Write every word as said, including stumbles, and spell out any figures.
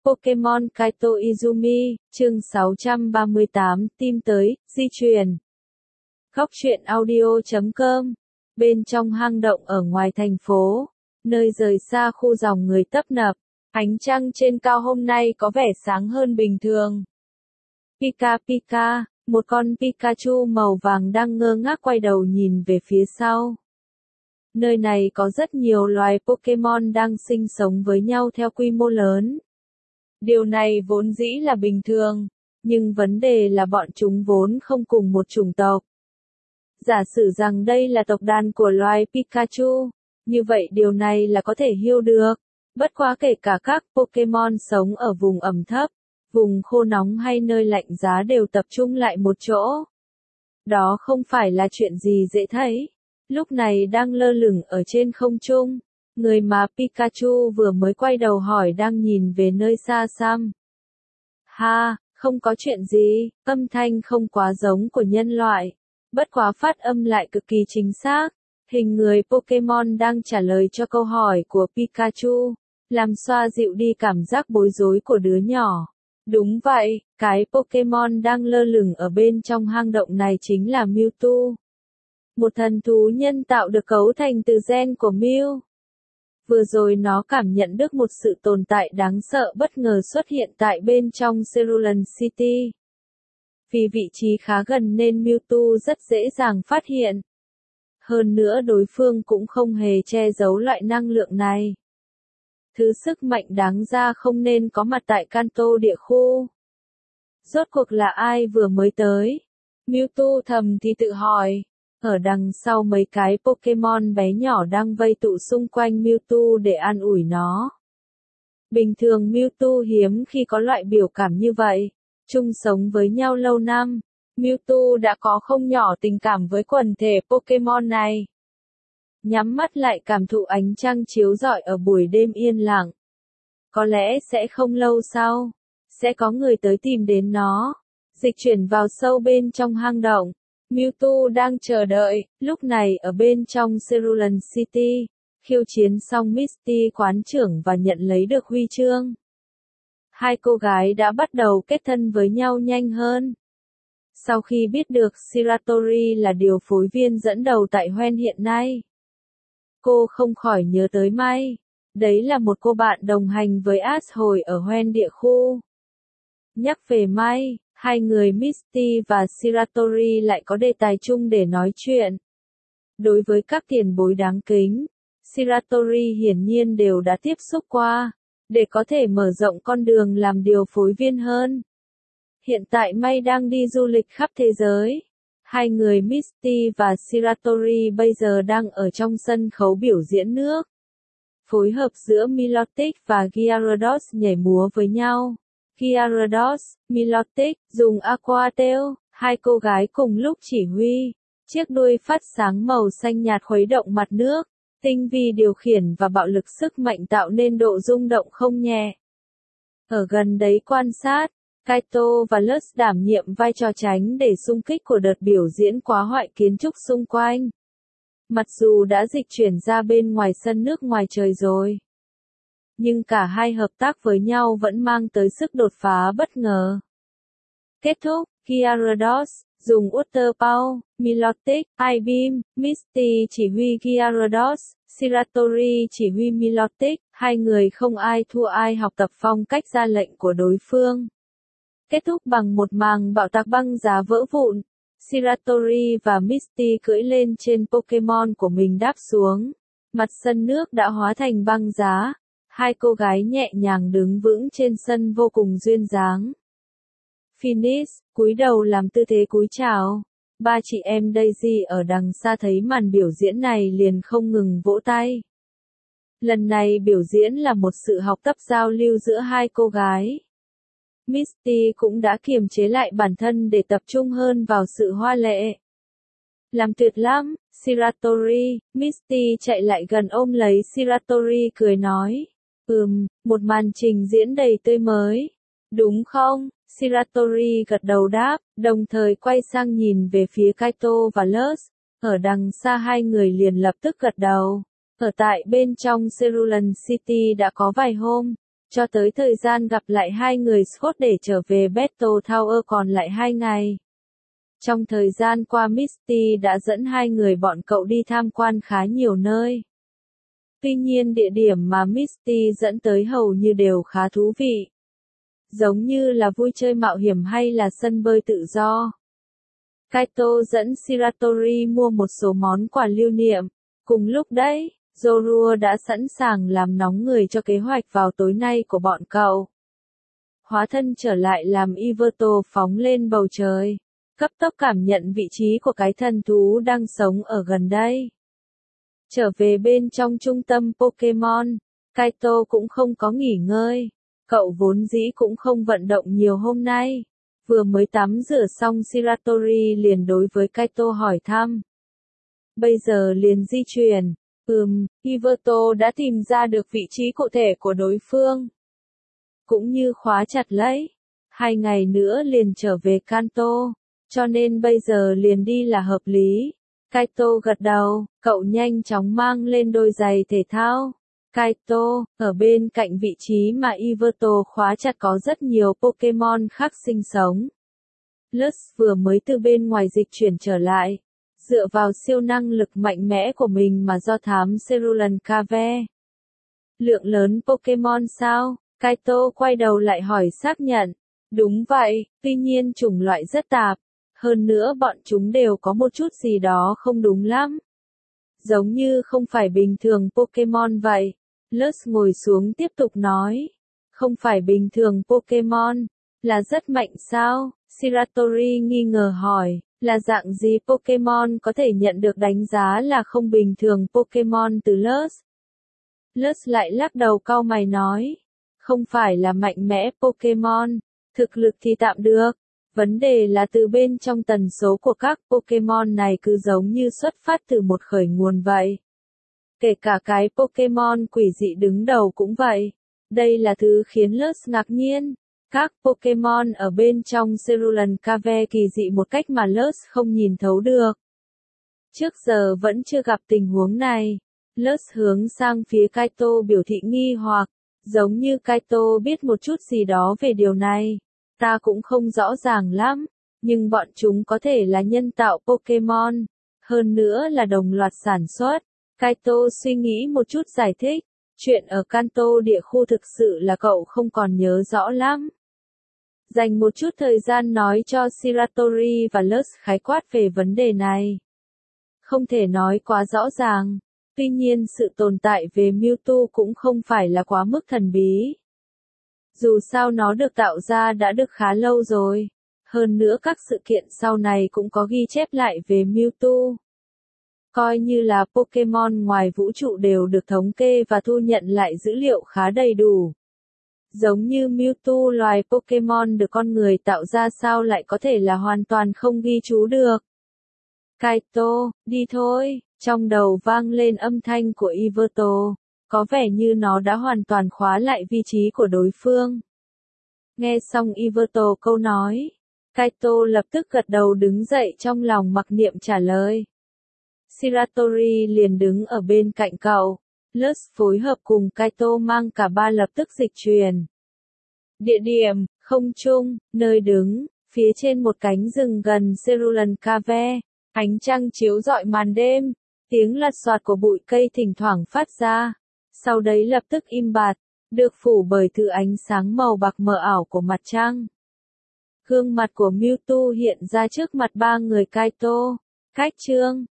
Pokemon Kaito Izumi, chương sáu trăm ba mươi tám, tim tới, di truyền. Góc truyện audio chấm com. Bên trong hang động ở ngoài thành phố, nơi rời xa khu dòng người tấp nập, ánh trăng trên cao hôm nay có vẻ sáng hơn bình thường. Pika Pika, một con Pikachu màu vàng đang ngơ ngác quay đầu nhìn về phía sau. Nơi này có rất nhiều loài Pokemon đang sinh sống với nhau theo quy mô lớn. Điều này vốn dĩ là bình thường, nhưng vấn đề là bọn chúng vốn không cùng một chủng tộc. Giả sử rằng đây là tộc đàn của loài Pikachu, như vậy điều này là có thể hiểu được. Bất quá kể cả các Pokemon sống ở vùng ẩm thấp, vùng khô nóng hay nơi lạnh giá đều tập trung lại một chỗ. Đó không phải là chuyện gì dễ thấy. Lúc này đang lơ lửng ở trên không trung, người mà Pikachu vừa mới quay đầu hỏi đang nhìn về nơi xa xăm. Ha, không có chuyện gì, âm thanh không quá giống của nhân loại. Bất quá phát âm lại cực kỳ chính xác. Hình người Pokemon đang trả lời cho câu hỏi của Pikachu, làm xoa dịu đi cảm giác bối rối của đứa nhỏ. Đúng vậy, cái Pokemon đang lơ lửng ở bên trong hang động này chính là Mewtwo. Một thần thú nhân tạo được cấu thành từ gen của Mew. Vừa rồi nó cảm nhận được một sự tồn tại đáng sợ bất ngờ xuất hiện tại bên trong Cerulean City. Vì vị trí khá gần nên Mewtwo rất dễ dàng phát hiện. Hơn nữa đối phương cũng không hề che giấu loại năng lượng này. Thứ sức mạnh đáng ra không nên có mặt tại Kanto địa khu. Rốt cuộc là ai vừa mới tới? Mewtwo thầm thì tự hỏi. Ở đằng sau mấy cái Pokemon bé nhỏ đang vây tụ xung quanh Mewtwo để an ủi nó. Bình thường Mewtwo hiếm khi có loại biểu cảm như vậy. Chung sống với nhau lâu năm, Mewtwo đã có không nhỏ tình cảm với quần thể Pokemon này. Nhắm mắt lại cảm thụ ánh trăng chiếu rọi ở buổi đêm yên lặng. Có lẽ sẽ không lâu sau, sẽ có người tới tìm đến nó. Dịch chuyển vào sâu bên trong hang động. Mewtwo đang chờ đợi, lúc này ở bên trong Cerulean City, khiêu chiến xong Misty quán trưởng và nhận lấy được huy chương. Hai cô gái đã bắt đầu kết thân với nhau nhanh hơn. Sau khi biết được Shiratori là điều phối viên dẫn đầu tại Hoenn hiện nay, cô không khỏi nhớ tới Mai. Đấy là một cô bạn đồng hành với Ash hồi ở Hoenn địa khu. Nhắc về Mai, hai người Misty và Shiratori lại có đề tài chung để nói chuyện. Đối với các tiền bối đáng kính, Shiratori hiển nhiên đều đã tiếp xúc qua, để có thể mở rộng con đường làm điều phối viên hơn. Hiện tại Mai đang đi du lịch khắp thế giới. Hai người Misty và Shiratori bây giờ đang ở trong sân khấu biểu diễn nước. Phối hợp giữa Milotic và Gyarados nhảy múa với nhau. Gyarados, Milotic, dùng Aqua Tail, hai cô gái cùng lúc chỉ huy. Chiếc đuôi phát sáng màu xanh nhạt khuấy động mặt nước, tinh vi điều khiển và bạo lực sức mạnh tạo nên độ rung động không nhẹ. Ở gần đấy quan sát, Kaito và Lutz đảm nhiệm vai trò tránh để xung kích của đợt biểu diễn quá hoại kiến trúc xung quanh. Mặc dù đã dịch chuyển ra bên ngoài sân nước ngoài trời rồi, nhưng cả hai hợp tác với nhau vẫn mang tới sức đột phá bất ngờ. Kết thúc, Gyarados dùng Water Power, Milotic, I-Beam, Misty chỉ huy Gyarados, Shiratori chỉ huy Milotic, hai người không ai thua ai học tập phong cách ra lệnh của đối phương. Kết thúc bằng một màng bạo tạc băng giá vỡ vụn. Shiratori và Misty cưỡi lên trên Pokemon của mình đáp xuống. Mặt sân nước đã hóa thành băng giá. Hai cô gái nhẹ nhàng đứng vững trên sân vô cùng duyên dáng. Phoenix, cúi đầu làm tư thế cúi chào. Ba chị em Daisy ở đằng xa thấy màn biểu diễn này liền không ngừng vỗ tay. Lần này biểu diễn là một sự học tập giao lưu giữa hai cô gái. Misty cũng đã kiềm chế lại bản thân để tập trung hơn vào sự hoa lệ. Làm tuyệt lắm, Shiratori. Misty chạy lại gần ôm lấy Shiratori cười nói. Ừm, một màn trình diễn đầy tươi mới. Đúng không? Shiratori gật đầu đáp, đồng thời quay sang nhìn về phía Kaito và Lutz. Ở đằng xa hai người liền lập tức gật đầu. Ở tại bên trong Cerulean City đã có vài hôm, Cho tới thời gian gặp lại hai người Scott để trở về Battle Tower còn lại hai ngày. Trong thời gian qua Misty đã dẫn hai người bọn cậu đi tham quan khá nhiều nơi. Tuy nhiên địa điểm mà Misty dẫn tới hầu như đều khá thú vị. Giống như là vui chơi mạo hiểm hay là sân bơi tự do. Kaito dẫn Shiratori mua một số món quà lưu niệm. Cùng lúc đấy, Zorua đã sẵn sàng làm nóng người cho kế hoạch vào tối nay của bọn cậu. Hóa thân trở lại làm Iverto phóng lên bầu trời. Cấp tốc cảm nhận vị trí của cái thần thú đang sống ở gần đây. Trở về bên trong trung tâm Pokemon, Kaito cũng không có nghỉ ngơi. Cậu vốn dĩ cũng không vận động nhiều hôm nay. Vừa mới tắm rửa xong Shiratori liền đối với Kaito hỏi thăm. Bây giờ liền di chuyển. Ừm, Iverto đã tìm ra được vị trí cụ thể của đối phương. Cũng như khóa chặt lấy. Hai ngày nữa liền trở về Kanto. Cho nên bây giờ liền đi là hợp lý. Kaito gật đầu, cậu nhanh chóng mang lên đôi giày thể thao. Kaito, ở bên cạnh vị trí mà Iverto khóa chặt có rất nhiều Pokemon khác sinh sống. Lutz vừa mới từ bên ngoài dịch chuyển trở lại. Dựa vào siêu năng lực mạnh mẽ của mình mà do thám Cerulean Cave. Lượng lớn Pokemon sao? Kaito quay đầu lại hỏi xác nhận. Đúng vậy, tuy nhiên chủng loại rất tạp. Hơn nữa bọn chúng đều có một chút gì đó không đúng lắm. Giống như không phải bình thường Pokemon vậy. Lutz ngồi xuống tiếp tục nói. Không phải bình thường Pokemon, là rất mạnh sao? Shiratori nghi ngờ hỏi, là dạng gì Pokemon có thể nhận được đánh giá là không bình thường Pokemon từ Lutz? Lutz lại lắc đầu cau mày nói. Không phải là mạnh mẽ Pokemon, thực lực thì tạm được. Vấn đề là từ bên trong tần số của các Pokemon này cứ giống như xuất phát từ một khởi nguồn vậy. Kể cả cái Pokemon quỷ dị đứng đầu cũng vậy. Đây là thứ khiến Lutz ngạc nhiên. Các Pokemon ở bên trong Cerulean Cave kỳ dị một cách mà Lutz không nhìn thấu được. Trước giờ vẫn chưa gặp tình huống này. Lutz hướng sang phía Kaito biểu thị nghi hoặc, giống như Kaito biết một chút gì đó về điều này. Ta cũng không rõ ràng lắm, nhưng bọn chúng có thể là nhân tạo Pokemon, hơn nữa là đồng loạt sản xuất. Kaito suy nghĩ một chút giải thích, chuyện ở Kanto địa khu thực sự là cậu không còn nhớ rõ lắm. Dành một chút thời gian nói cho Shiratori và Lutz khái quát về vấn đề này. Không thể nói quá rõ ràng, tuy nhiên sự tồn tại về Mewtwo cũng không phải là quá mức thần bí. Dù sao nó được tạo ra đã được khá lâu rồi. Hơn nữa các sự kiện sau này cũng có ghi chép lại về Mewtwo. Coi như là Pokemon ngoài vũ trụ đều được thống kê và thu nhận lại dữ liệu khá đầy đủ. Giống như Mewtwo loài Pokemon được con người tạo ra sao lại có thể là hoàn toàn không ghi chú được. Kaito, đi thôi, trong đầu vang lên âm thanh của Iverto. Có vẻ như nó đã hoàn toàn khóa lại vị trí của đối phương. Nghe xong Iverto câu nói, Kaito lập tức gật đầu đứng dậy trong lòng mặc niệm trả lời. Shiratori liền đứng ở bên cạnh cậu. Lutz phối hợp cùng Kaito mang cả ba lập tức dịch chuyển. Địa điểm, không trung, nơi đứng, phía trên một cánh rừng gần Cerulean Cave, ánh trăng chiếu rọi màn đêm, tiếng lạt xoạt của bụi cây thỉnh thoảng phát ra, sau đấy lập tức im bặt, được phủ bởi thứ ánh sáng màu bạc mờ ảo của mặt trăng. Gương mặt của Mewtwo hiện ra trước mặt ba người Kaito. Cách chương